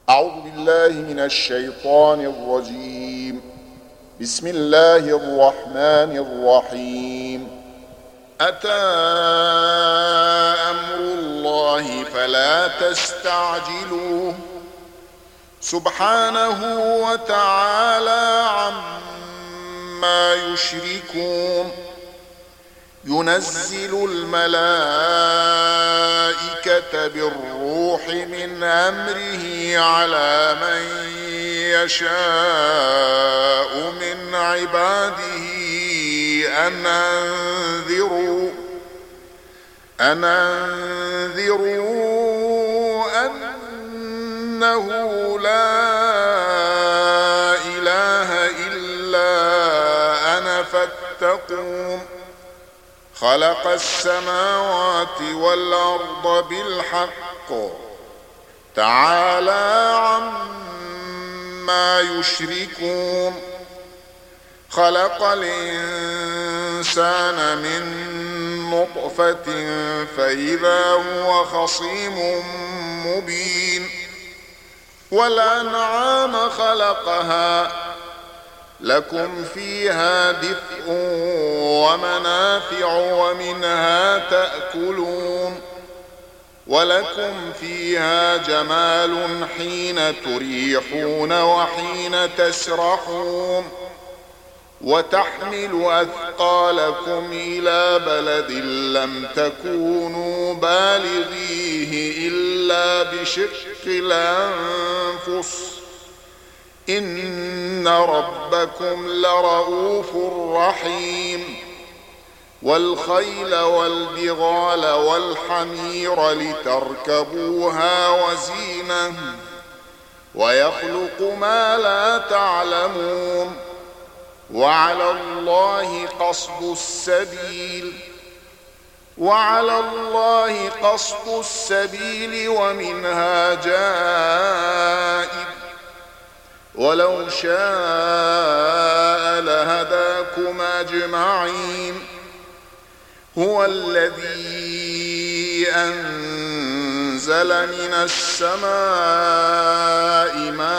أعوذ بالله من الشيطان الرجيم. بسم الله الرحمن الرحيم. أتى أمر الله فلا تستعجلوه سبحانه وتعالى عما يشركون. ينزل الملائكة بالروح من أمره على من يشاء من عباده أن أنذروا أنه لا إله إلا أنا فاتقون. خلق السماوات والأرض بالحق تعالى عما يشركون. خلق الإنسان من نطفة فإذا هو خصيم مبين. والأنعام خلقها لكم فيها دفء ومنافع ومنها تأكلون. ولكم فيها جمال حين تريحون وحين تسرحون. وتحمل أثقالكم إلى بلد لم تكونوا بالغيه إلا بشق الأنفس إن ربكم لرؤوف رحيم. والخيل والبغال والحمير لتركبوها وزينة ويخلق ما لا تعلمون. وعلى الله قصد السبيل ومنها جائر. ولو شاء لهداكم أجمعين. هو الذي أنزل من السماء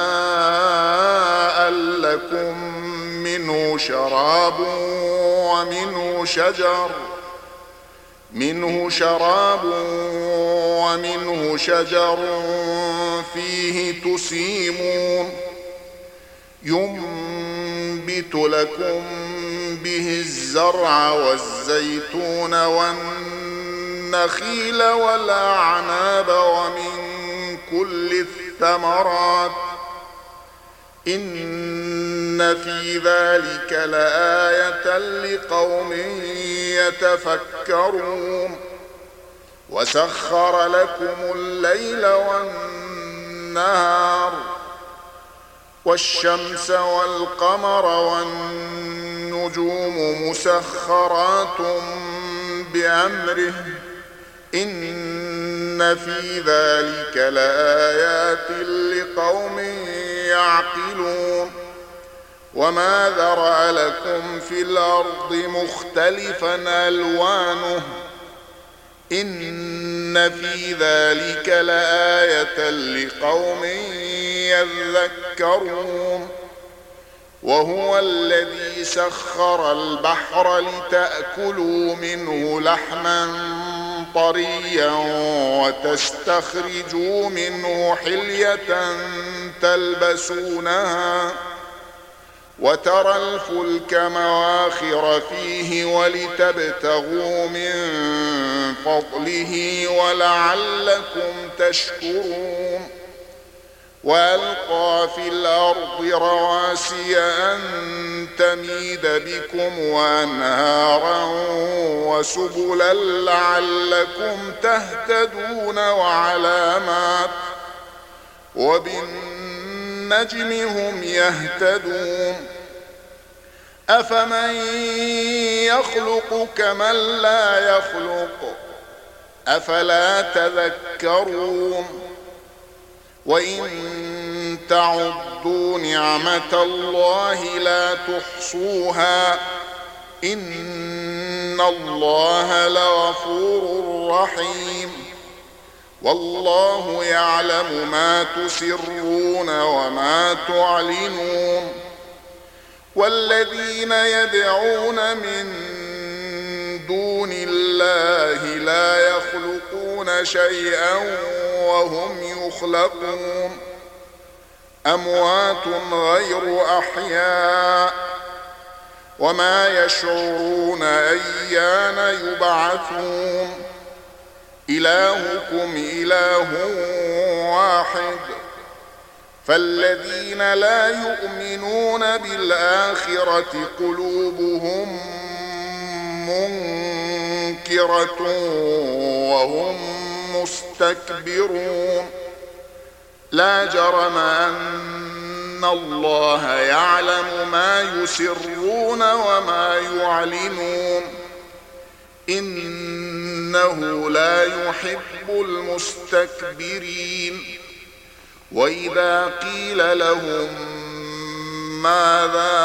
ماء لكم منه شراب ومنه شجر فيه تسيمون. ينبت لكم به الزرع والزيتون والنخيل والأعناب ومن كل الثمرات إن في ذلك لآية لقوم يتفكرون. وسخر لكم الليل والنهار والشمس والقمر والنجوم مسخرات بأمره إن في ذلك لآيات لقوم يعقلون. وما ذرأ لكم في الأرض مختلفا ألوانه إن في ذلك لآية لقوم يذكرون. وهو الذي سخر البحر لتأكلوا منه لحما طريا وتستخرجوا منه حلية تلبسونها وترى الفلك مواخر فيه ولتبتغوا من فضله ولعلكم تشكرون. وألقى في الأرض رواسي أن تميد بكم وأنهارا وسبلا لعلكم تهتدون وعلامات وبالنجم هم يهتدون. أفمن يخلق كمن لا يخلق أفلا تذكرون. وإن تعدوا نعمة الله لا تحصوها إن الله لغفور رحيم. والله يعلم ما تسرون وما تعلنون. والذين يدعون من دون الله لا يخلقون شيئا وهم يخلقون، أموات غير أحياء وما يشعرون أيان يبعثون. إلهكم إله واحد، فالذين لا يؤمنون بالآخرة قلوبهم منكرة وهم مستكبرون. لا جرم أن الله يعلم ما يسرون وما يعلنون، إنه لا يحب المستكبرين. وإذا قيل لهم ماذا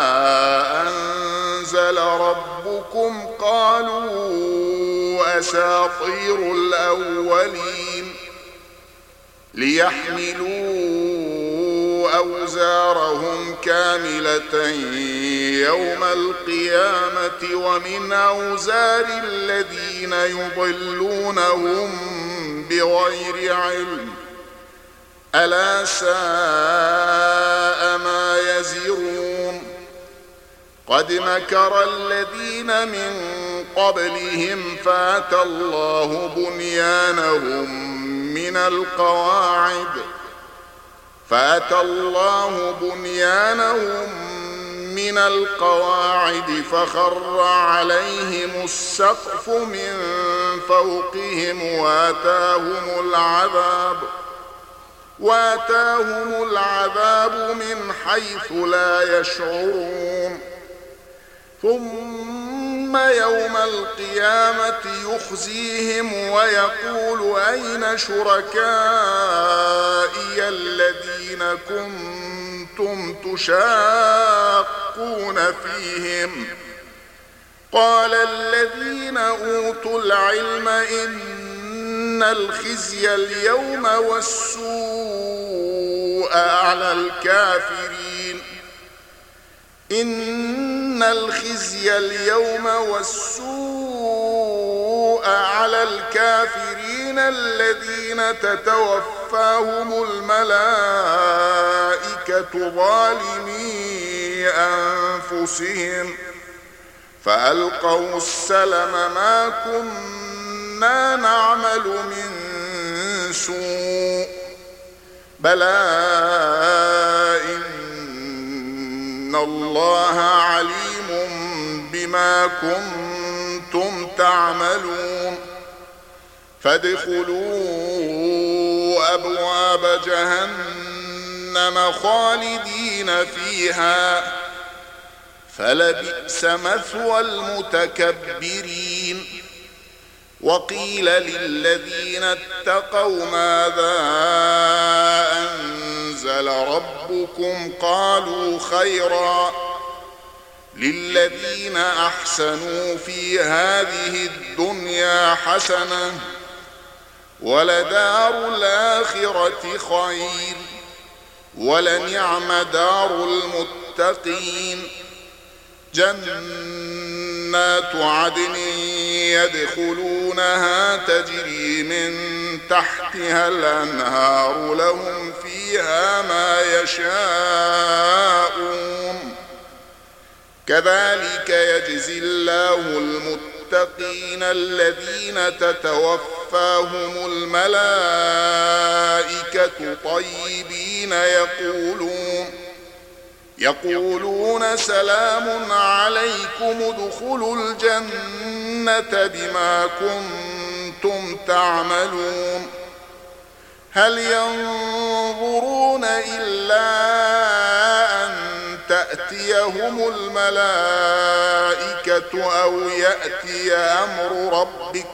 أنزل ربكم قالوا أساطير الأولين، ليحملوا أوزارهم كاملة يوم القيامة ومن أوزار الذين يضلونهم بغير علم، ألا ساء ما يزرون. قد مكر الذين من قبلهم فأتى الله بنيانهم من القواعد فخر عليهم السقف من فوقهم واتاهم العذاب من حيث لا يشعرون. ثم يوم القيامة يخزيهم ويقول أين شركائي الذين كنتم تشاقون فيهم؟ قال الذين أوتوا العلم إن الخزي اليوم والسوء على الكافرين الذين تتوفاهم الملائكة ظالمي أنفسهم فألقوا السلم ما كنا نعمل من سوء بلى إن الله عليم بما كنتم تعملون. فادخلوا أبواب جهنم خالدين فيها فلبئس مثوى المتكبرين. وقيل للذين اتقوا ماذا أنزل ربكم قالوا خيرا للذين أحسنوا في هذه الدنيا حسنة ولدار الآخرة خير ولنعم دار المتقين. جنات عدن يدخلونها تجري من تحتها الأنهار لهم فيها ما يشاءون كذلك يجزي الله المتقين الذين تتوفاهم الملائكة طيبين يقولون سلام عليكم ادخلوا الجنة بما كنتم تعملون. هل ينظرون إلا أن تأتيهم الملائكة أو يأتي أمر ربك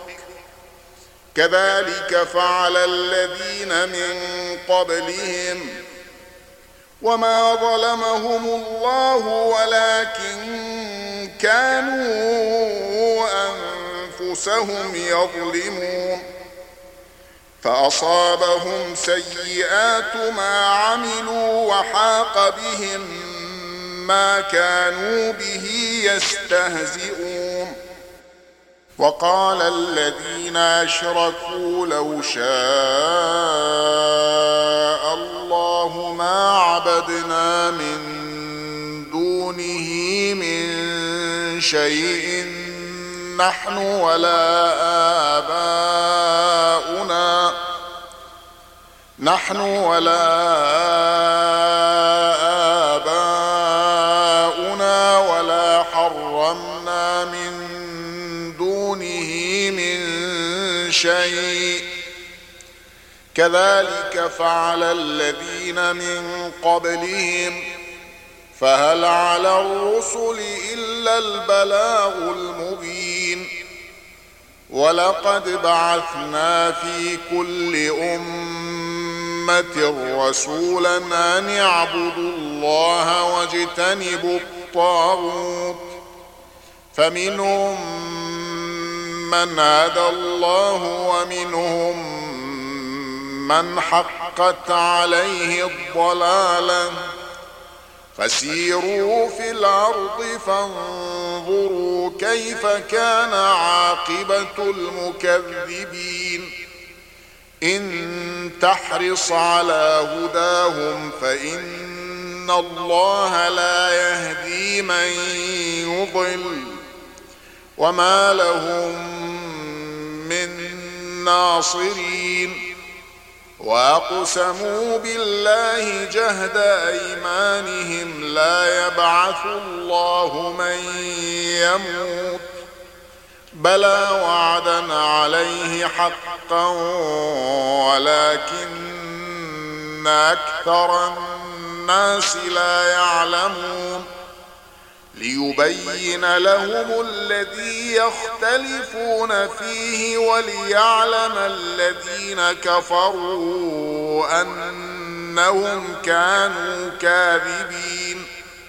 كذلك فعل الذين من قبلهم وما ظلمهم الله ولكن كانوا أنفسهم يظلمون. فأصابهم سيئات ما عملوا وحاق بهم ما كانوا به يستهزئون. وقال الذين أشركوا لو شاء الله ما عبدنا من دونه من شيء نحن ولا آباؤنا ولا حرمنا من دونه من شيء كذلك فعل الذين من قبلهم فهل على الرسل إلا البلاغ المبين. ولقد بعثنا في كل أمة رسولا أن اعبدوا الله واجتنبوا الطاغوت فمنهم من هدى الله ومنهم من حقت عليه الضلالة فسيروا في الأرض فانظروا كيف كان عاقبة المكذبين. إن تحرص على هداهم فإن الله لا يهدي من يضل وما لهم من ناصرين. وأقسموا بالله جهد أيمانهم لا يبعث الله من يموت بلى وعدا عليه حقا ولكن أكثر الناس لا يعلمون. ليبين لهم الذي يختلفون فيه وليعلم الذين كفروا أنهم كانوا كاذبين.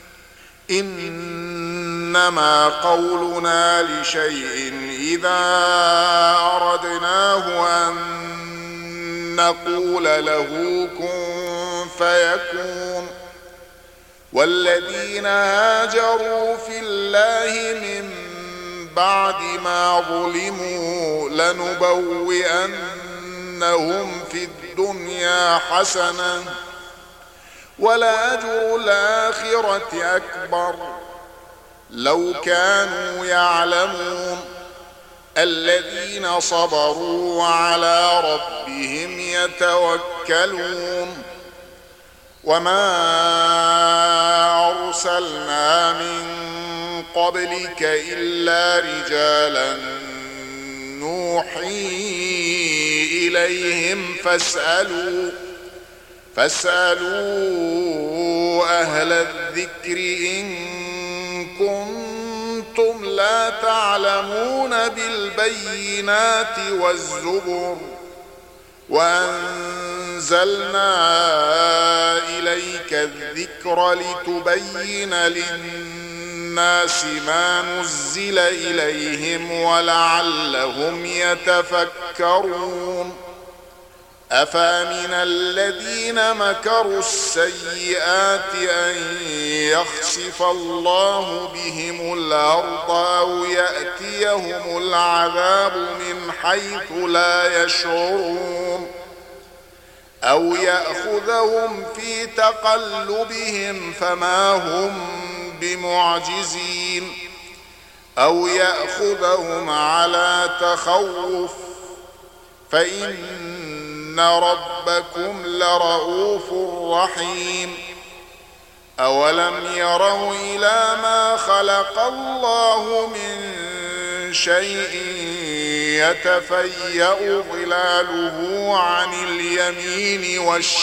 إنما قولنا لشيء إذا أردناه أن نقول له كن فيكون. والذين هاجروا في الله من بعد ما ظلموا لنبوئنهم في الدنيا حسنة ولأجر الآخرة أكبر لو كانوا يعلمون. الذين صبروا وعلى ربهم يتوكلون. وما أرسلنا من قبلك إلا رجالا نوحي إليهم فاسألوا أهل الذكر إن كنتم لا تعلمون بالبينات والزبر. وأنزلنا إليك الذكر لتبين للناس ما نزل إليهم ولعلهم يتفكرون. أفامن الذين مكروا السيئات أن يخسف الله بهم الأرض أو يأتيهم العذاب من حيث لا يشعرون أو يأخذهم في تقلبهم فما هم بمعجزين أو يأخذهم على تخوف فإن ربكم لرؤوف رحيم. أولم يروا إلى ما خلق الله من شيء يتفيأ ظلاله عن اليمين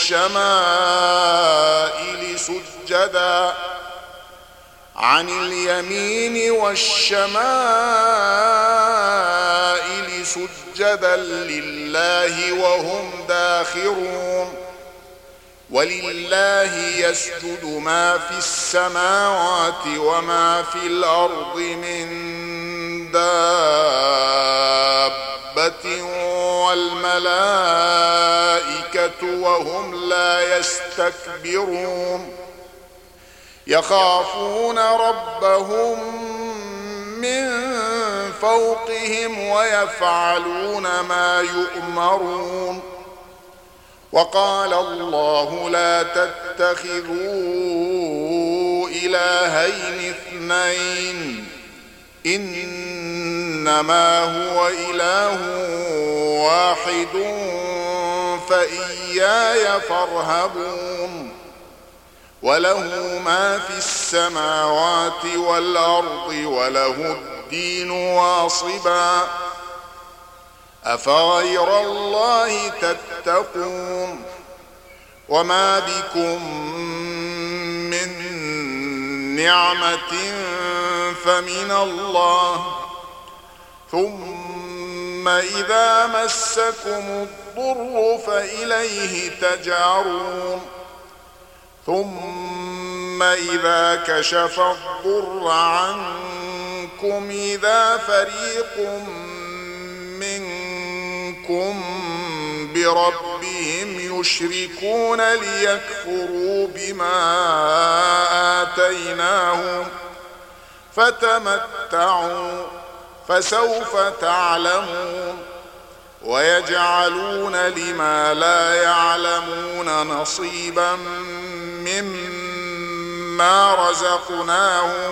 والشمائل سجدا لله وهم داخرون. ولله يسجد ما في السماوات وما في الأرض من دابة والملائكة وهم لا يستكبرون يخافون ربهم من فوقهم ويفعلون ما يؤمرون وقال الله لا تتخذوا إلهين اثنين إنما هو إله واحد فإياي فارهبون وله ما في السماوات والأرض وله الدين واصبا أفغير الله تتقون وما بكم من نعمة فمن الله ثم إذا مسكم الضر فإليه تجارون ثم إذا كشف الضر عنكم إذا فريق منكم بربهم يشركون ليكفروا بما آتيناهم فتمتعوا فسوف تعلمون ويجعلون لما لا يعلمون نصيبا مما رزقناهم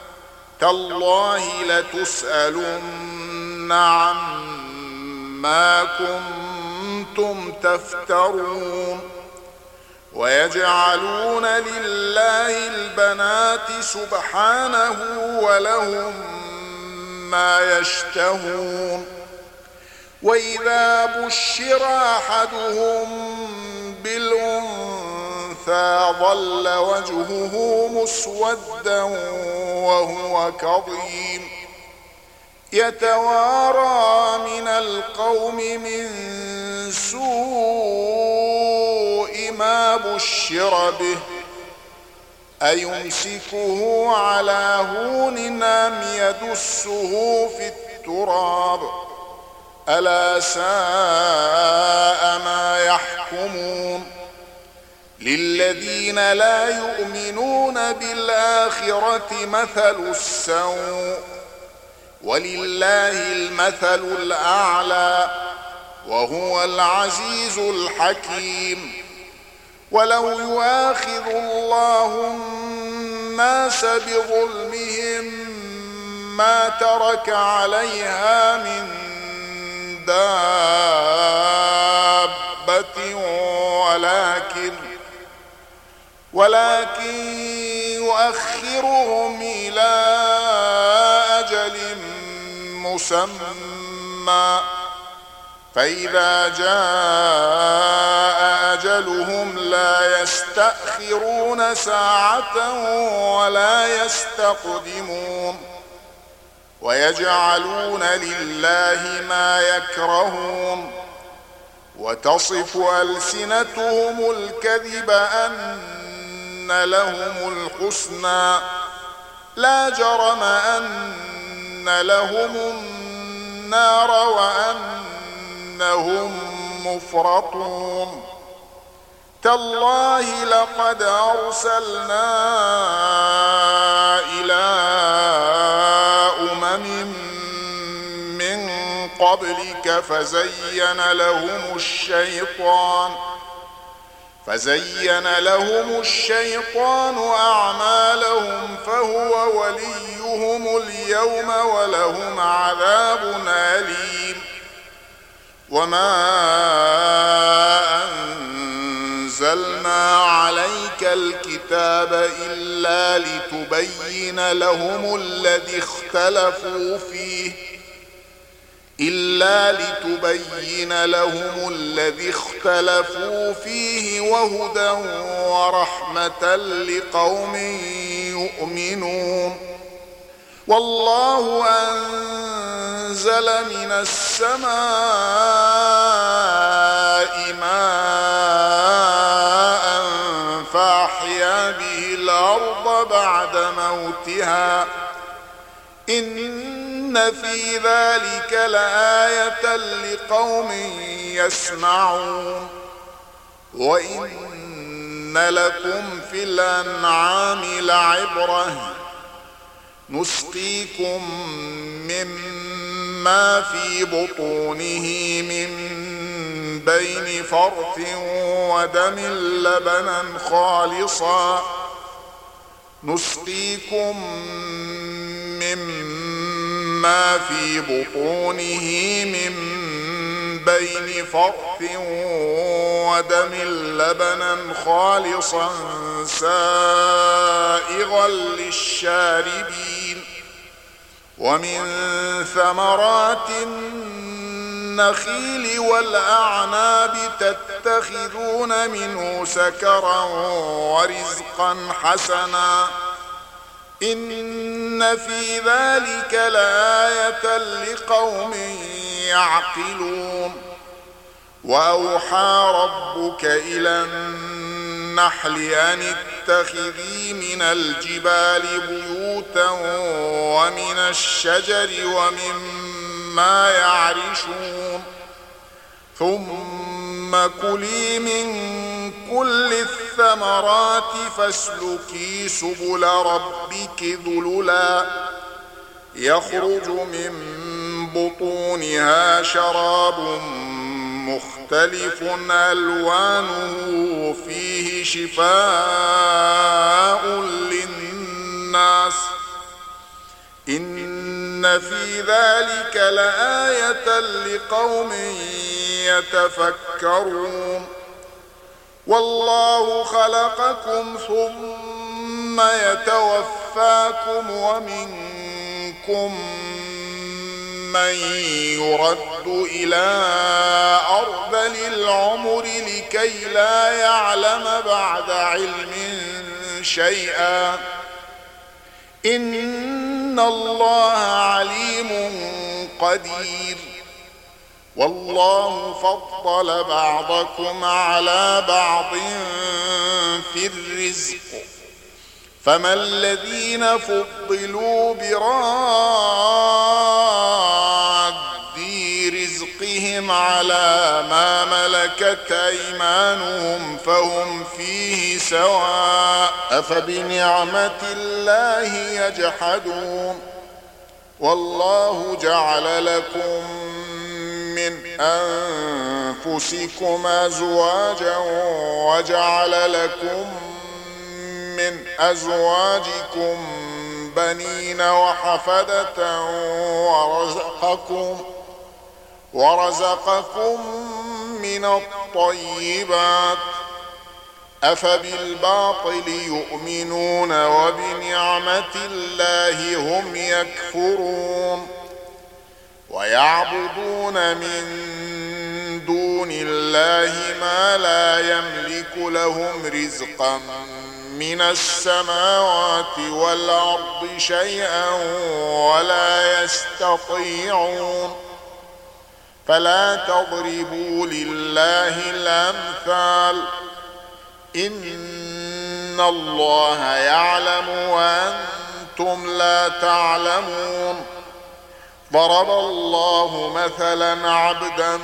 تالله لتسألن عما كنتم تفترون ويجعلون لله البنات سبحانه ولهم ما يشتهون وإذا بشر أحدهم بالأنثى ظل وجهه مسودا وهو كظيم يتوارى من القوم من سوء ما بشر به أيمسكه على هون أم يدسه في التراب ألا ساء ما يحكمون للذين لا يؤمنون بالآخرة مثل السوء ولله المثل الأعلى وهو العزيز الحكيم ولو يؤاخذ الله الناس بظلمهم ما ترك عليها من دابة ولكن يؤخرهم إلى أجل مسمى فإذا جاء أجلهم لا يستأخرون ساعة ولا يستقدمون ويجعلون لله ما يكرهون وتصف ألسنتهم الكذب أن لهم الحسنى لا جرم أن لهم النار وأنهم مفرطون تالله لقد أرسلنا إلى أمم من قبلك فزين لهم الشيطان أعمالهم فهو وليهم اليوم ولهم عذاب أليم وما أنزلنا عليك الكتاب إلا لتبين لهم الذي اختلفوا فيه وهدى ورحمة لقوم يؤمنون والله أنزل من السماء ماء فأحيا به الأرض بعد موتها إن في ذلك لآية لقوم يسمعون وإن لكم في الأنعام لعبرة نسقيكم مما في بطونه من بين فرث ودم لبنا خالصا مما في بطونه من بين فرث ودم لبنا خالصا سائغا للشاربين ومن ثمرات النخيل والأعناب تتخذون منه سكرا ورزقا حسنا إن في ذلك لآية لقوم يعقلون وأوحى ربك إلى النحل أن اتخذي من الجبال بيوتا ومن الشجر ومما يعرشون ثم كلي من كل الثمرات فاسلكي سبل ربك ذللا يخرج من بطونها شراب مختلف ألوانه فيه شفاء للناس إن في ذلك لآية لقوم يتفكرون والله خلقكم ثم يتوفاكم ومنكم من يرد إلى أرذل العمر لكي لا يعلم بعد علم شيئا إن الله عليم قدير والله فضل بعضكم على بعض في الرزق فما الذين فضلوا براد رزقهم على ما ملكت أيمانهم فهم فيه سواء أفبنعمة الله يجحدون والله جعل لكم من أنفسكم أزواجا وجعل لكم من أزواجكم بنين وحفدة ورزقكم من الطيبات أفبالباطل يؤمنون وبنعمة الله هم يكفرون ويعبدون من دون الله ما لا يملك لهم رزقا من السماوات والأرض شيئا ولا يستطيعون فلا تضربوا لله الأمثال إن الله يعلم وأنتم لا تعلمون ضرب الله مثلا عبدا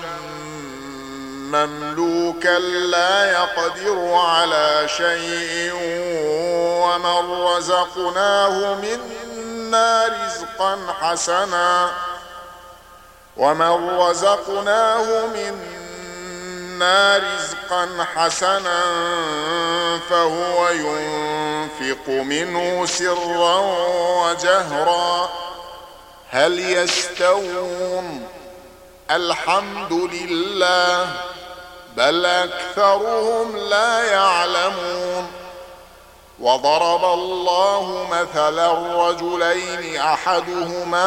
مملوكا لا يقدر على شيء ومن رزقناه منا رزقا حسنا فهو ينفق منه سرا وجهرا هل يستوون الحمد لله بل أكثرهم لا يعلمون وضرب الله مثلا رجلين أحدهما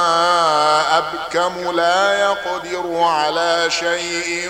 أبكم لا يقدر على شيء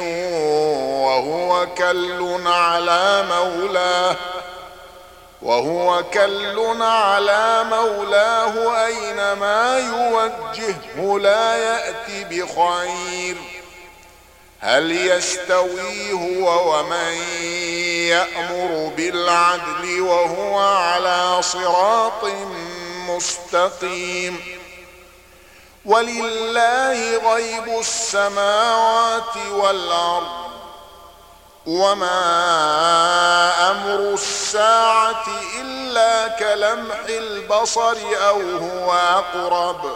وهو كل على مولاه أينما يوجهه لا يأتي بخير هل يستوي هو ومن يأمر بالعدل وهو على صراط مستقيم ولله غيب السماوات والأرض وما أمر الساعة إلا كلمح البصر أو هو أقرب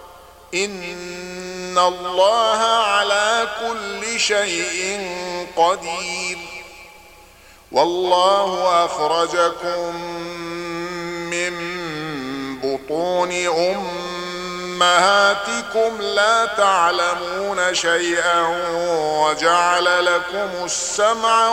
إن الله على كل شيء قدير والله أخرجكم من بطون أمهاتكم لا تعلمون شيئا وجعل لكم السمع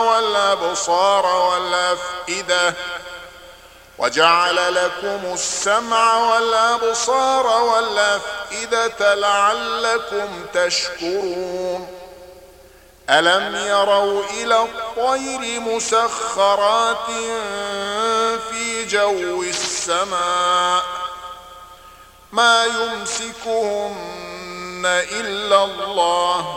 والأبصار والأفئدة لعلكم تشكرون ألم يروا إلى الطير مسخرات في جو السماء ما يمسكهن إلا الله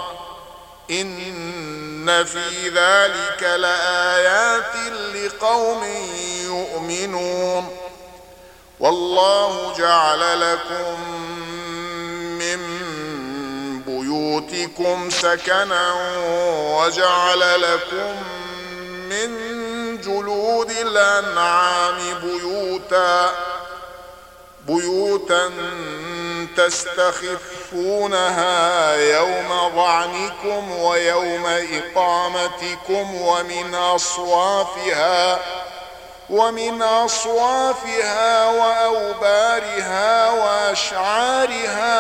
إن في ذلك لآيات لقوم يؤمنون والله جعل لكم من بيوتكم سكنا وجعل لكم من جلود الأنعام بيوتا تستخفونها يوم ظعنكم ويوم إقامتكم ومن أصوافها وأوبارها وأشعارها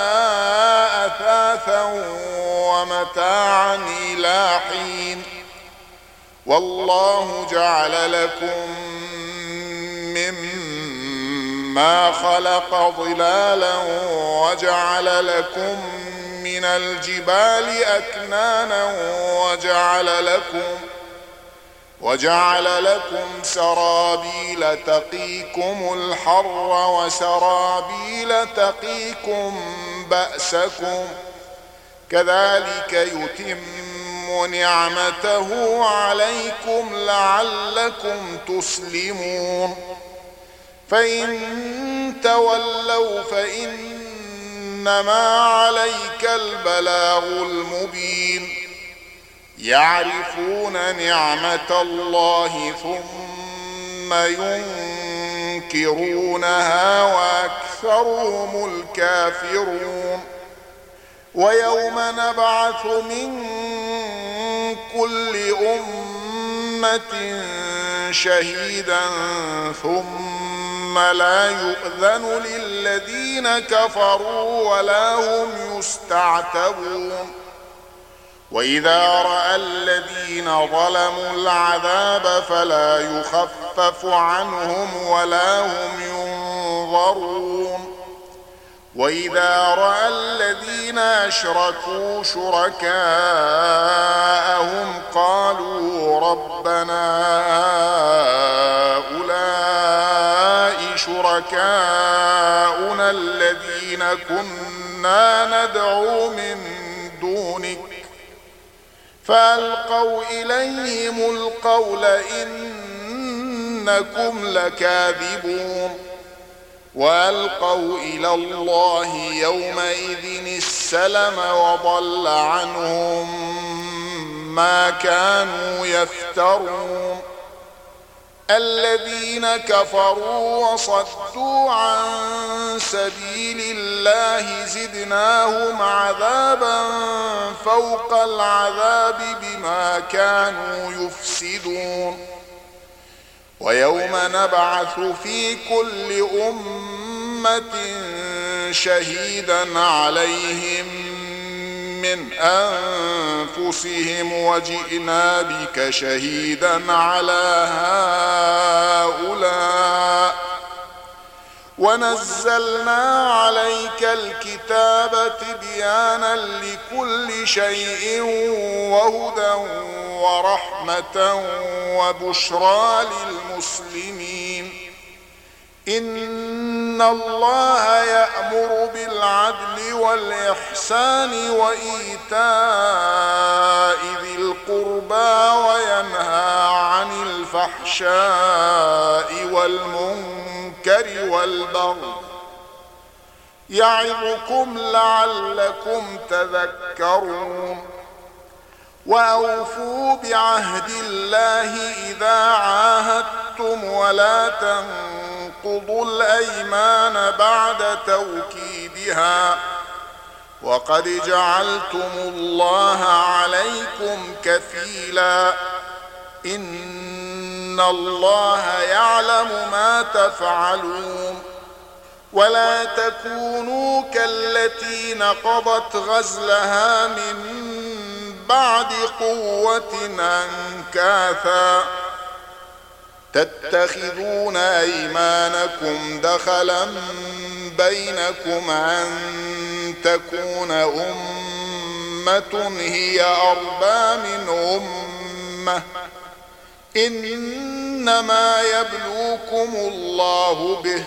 أثاثا ومتاعا إلى حين والله جعل لكم مما خلق ظلالا من الجبال أكنانا وجعل لكم سرابيل تقيكم الحر وسرابيل تقيكم بأسكم كذلك يتم نعمته عليكم لعلكم تسلمون فإن تولوا فإنما عليك البلاغ المبين يعرفون نعمة الله ثم ينكرونها وأكثرهم الكافرون ويوم نبعث من كل أمة شهيدا ثم لا يؤذن للذين كفروا ولا هم يستعتبون وإذا رأى الذين ظلموا العذاب فلا يخفف عنهم ولا هم ينظرون وإذا رأى الذين أشركوا شركاءهم قالوا ربنا هؤلاء شركاؤنا الذين كنا ندعو من دونك فألقوا إليهم القول إنكم لكاذبون وألقوا إلى الله يومئذ السلم وضل عنهم ما كانوا يفترون الذين كفروا وصدوا عن سبيل الله زدناهم عذابا فوق العذاب بما كانوا يفسدون ويوم نبعث في كل أمة شهيدا عليهم من أنفسهم وجئنا بك شهيدا على هؤلاء ونزلنا عليك الكتاب تبيانا لكل شيء وهدى ورحمة وبشرى للمسلمين إن الله يأمر بالعدل والإحسان وإيتاء ذي القربى وينهى عن الفحشاء والمنكر والبغي يعظكم لعلكم تذكرون. وأوفوا بعهد الله إذا عاهدتم ولا تنقضوا الأيمان بعد توكيدها وقد جعلتم الله عليكم كفيلا إن الله يعلم ما تفعلون. ولا تكونوا كالتي نقضت غزلها من بعد قوة أنكاثا تتخذون أيمانكم دخلا بينكم أن تكون أمة هي أربى من أمة إنما يبلوكم الله به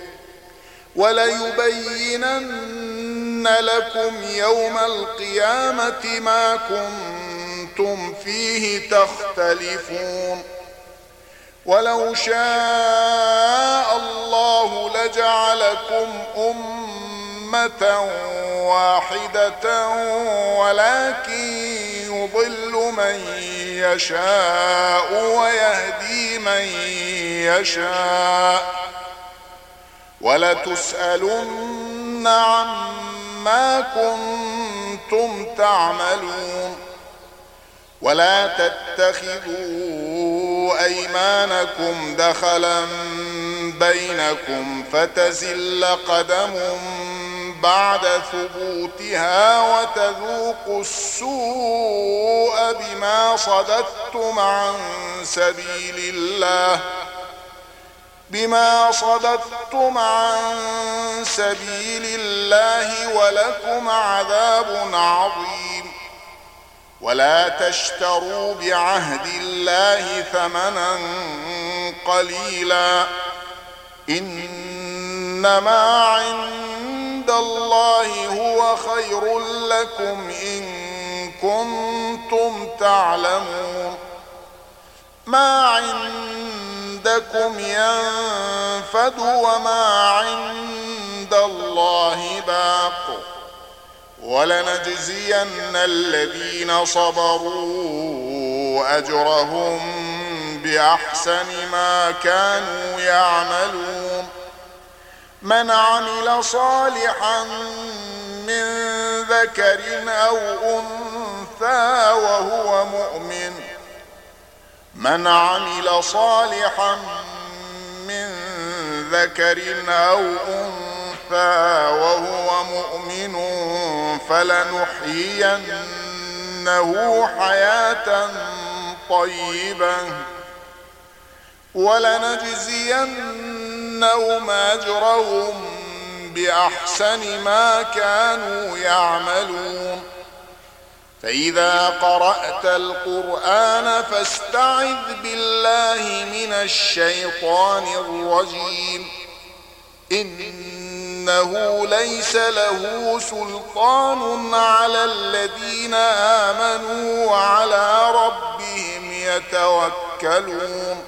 وليبينن لكم يوم القيامة ما كنتم فيه تختلفون. ولو شاء الله لجعلكم أمة واحدة ولكن يضل من يشاء ويهدي من يشاء ولتسألن عما كنتم تعملون. ولا تتخذوا أيمانكم دخلا بينكم فتزل قدم بعد ثبوتها وتذوقوا السوء بما صددتم عن سبيل الله ولكم عذاب عظيم. ولا تشتروا بعهد الله ثمنا قليلا إنما عند الله هو خير لكم إن كنتم تعلمون. ما عندكم ينفد وما عند الله باق ولنجزين الذين صبروا أجرهم بأحسن ما كانوا يعملون. من عمل صالحا من ذكر أو أنثى وهو مؤمن فلنحيينه حياة طيبة ولنجزينهم أجرهم بأحسن ما كانوا يعملون. فإذا قرأت القرآن فاستعذ بالله من الشيطان الرجيم إنه ليس له سلطان على الذين آمنوا وعلى ربهم يتوكلون.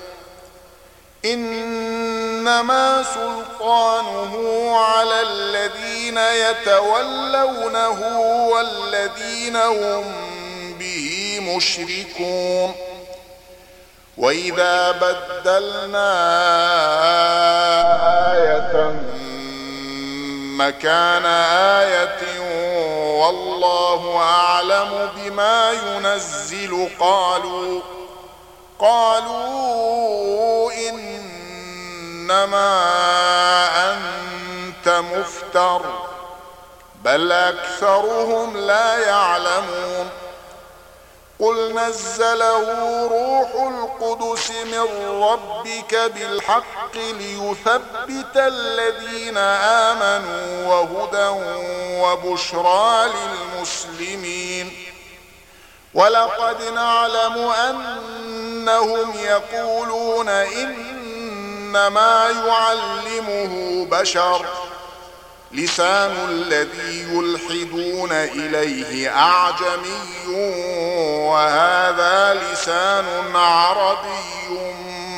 إنما سلطانه على الذين يتولونه والذين هم به مشركون. وإذا بدلنا آية مكان آية والله أعلم بما ينزل قالوا إنما أنت مفتر بل أكثرهم لا يعلمون. قل نزله روح القدس من ربك بالحق ليثبت الذين آمنوا وهدى وبشرى للمسلمين. ولقد نعلم أنهم يقولون إنما يعلمه بشر لسان الذي يلحدون إليه أعجمي وهذا لسان عربي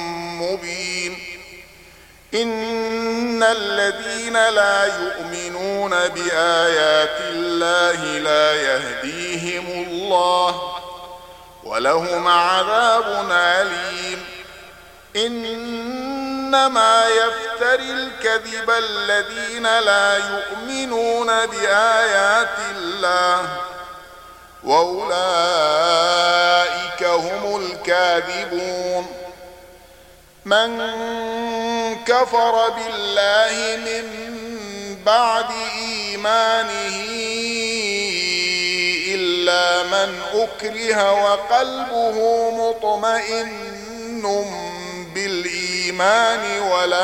مبين. إن الذين لا يؤمنون يؤمنون بآيات الله لا يهديهم الله ولهم عذاب أليم. إنما يفتري الكذب الذين لا يؤمنون بآيات الله وأولئك هم الكاذبون. من كفر بالله من بعد إيمانه إلا من أكره وقلبه مطمئن بالإيمان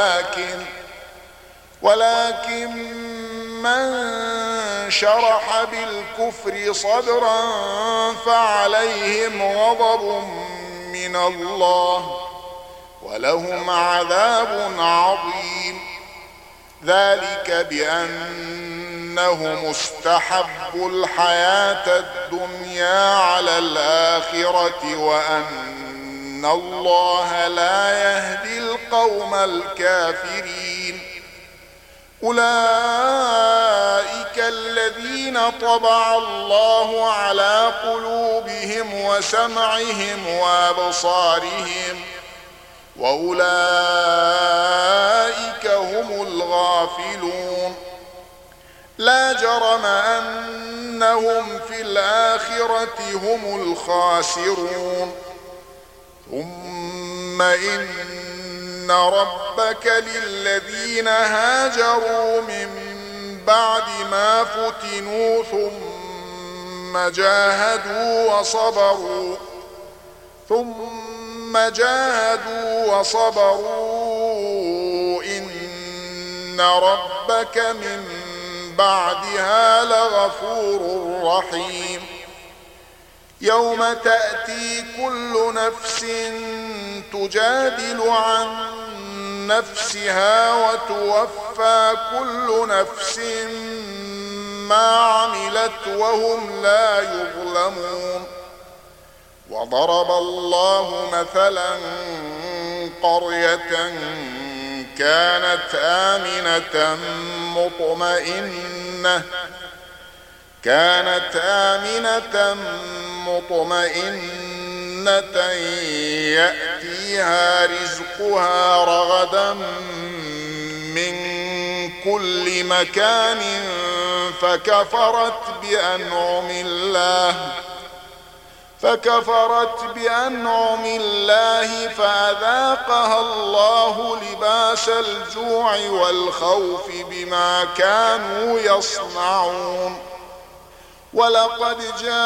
ولكن من شرح بالكفر صدرا فعليهم غضب من الله ولهم عذاب عظيم. ذلك بأنهم استحبوا الحياة الدنيا على الآخرة وأن الله لا يهدي القوم الكافرين. أولئك الذين طبع الله على قلوبهم وسمعهم وأبصارهم وأولئك هم الغافلون. لا جرم أنهم في الآخرة هم الخاسرون. ثم إن ربك للذين هاجروا من بعد ما فتنوا ثم جاهدوا وصبروا إن ربك من بعدها لغفور رحيم. يوم تأتي كل نفس تجادل عن نفسها وتوفى كل نفس ما عملت وهم لا يظلمون. وضرب الله مثلا قرية كانت آمنة مطمئنة يأتيها رزقها رغدا من كل مكان فكفرت بأنعم الله فأذاقها الله لباس الجوع والخوف بما كانوا يصنعون. ولقد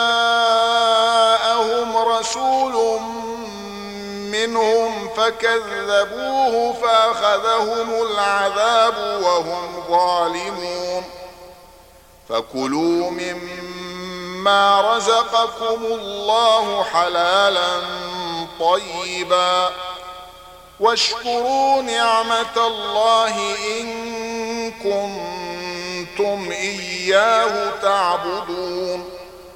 جاءهم رسول منهم فكذبوه فأخذهم العذاب وهم ظالمون. فكلوا مما رزقكم الله حلالا طيبا واشكروا نعمة الله إن كنتم إياه تعبدون.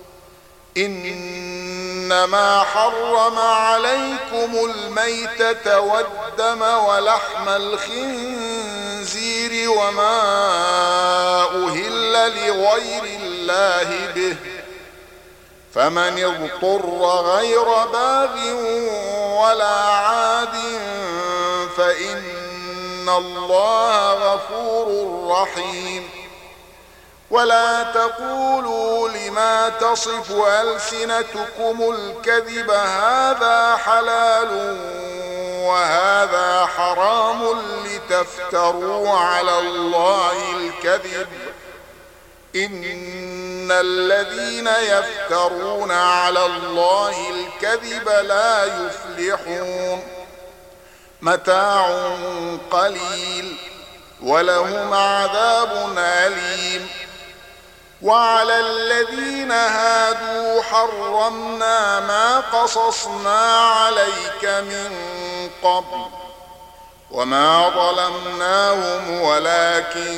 إنما حرم عليكم الميتة والدم ولحم الخنزير وما أهل لغير الله به فمن اضطر غير باغ ولا عاد فإن الله غفور رحيم. ولا تقولوا لما تصف ألسنتكم الكذب هذا حلال وهذا حرام لتفتروا على الله الكذب إن الذين يفترون على الله الكذب لا يفلحون. متاع قليل ولهم عذاب أليم. وعلى الذين هادوا حرمنا ما قصصنا عليك من قبل وما ظلمناهم ولكن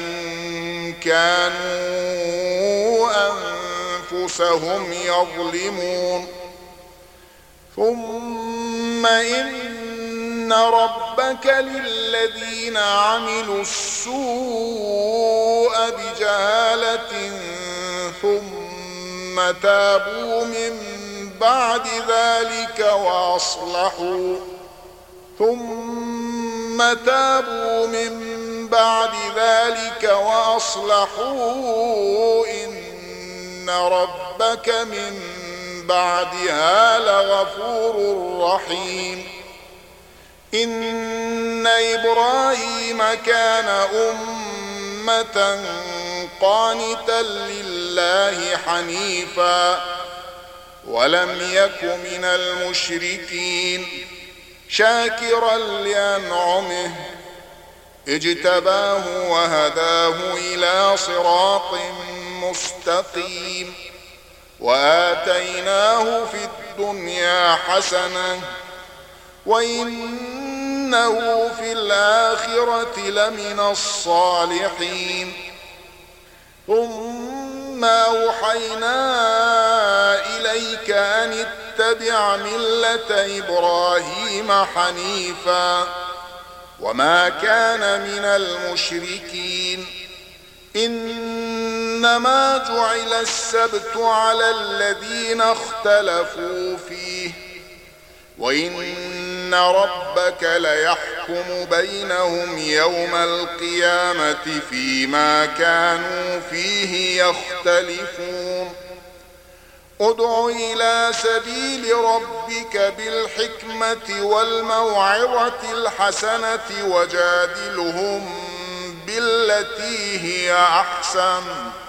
كانوا أنفسهم يظلمون. ثم إن ربك ربك للذين عملوا السوء بجهالة ثم تابوا من بعد ذلك وأصلحوا إن ربك من بعدها لغفور رحيم. إن إبراهيم كان أمة قانتا لله حنيفا ولم يك من المشركين شاكرا لأنعمه اجتباه وهداه إلى صراط مستقيم. وآتيناه في الدنيا حسنة وإنه في الآخرة لمن الصالحين. ثم أوحينا إليك أن اتبع ملة إبراهيم حنيفا وما كان من المشركين. إنما جعل السبت على الذين اختلفوا فيه وإن ربك ليحكم بينهم يوم القيامة فيما كانوا فيه يختلفون. ادع إلى سبيل ربك بالحكمة والموعظة الحسنة وجادلهم بالتي هي أحسن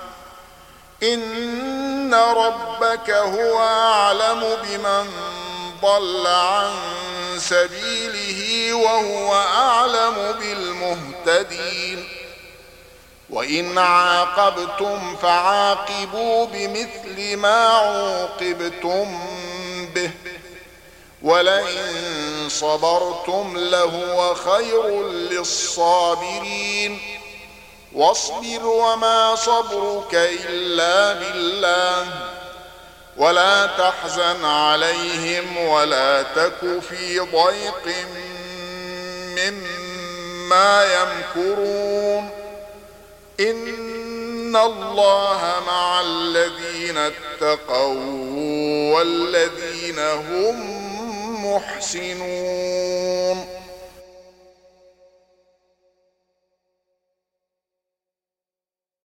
إن ربك هو أعلم بمن ضل عن سبيله وهو أعلم بالمهتدين. وإن عاقبتم فعاقبوا بمثل ما عوقبتم به ولئن صبرتم لهو خير للصابرين. واصبر وما صبرك إلا بالله ولا تحزن عليهم ولا تك في ضيق مما يمكرون. إن الله مع الذين اتقوا والذين هم محسنون.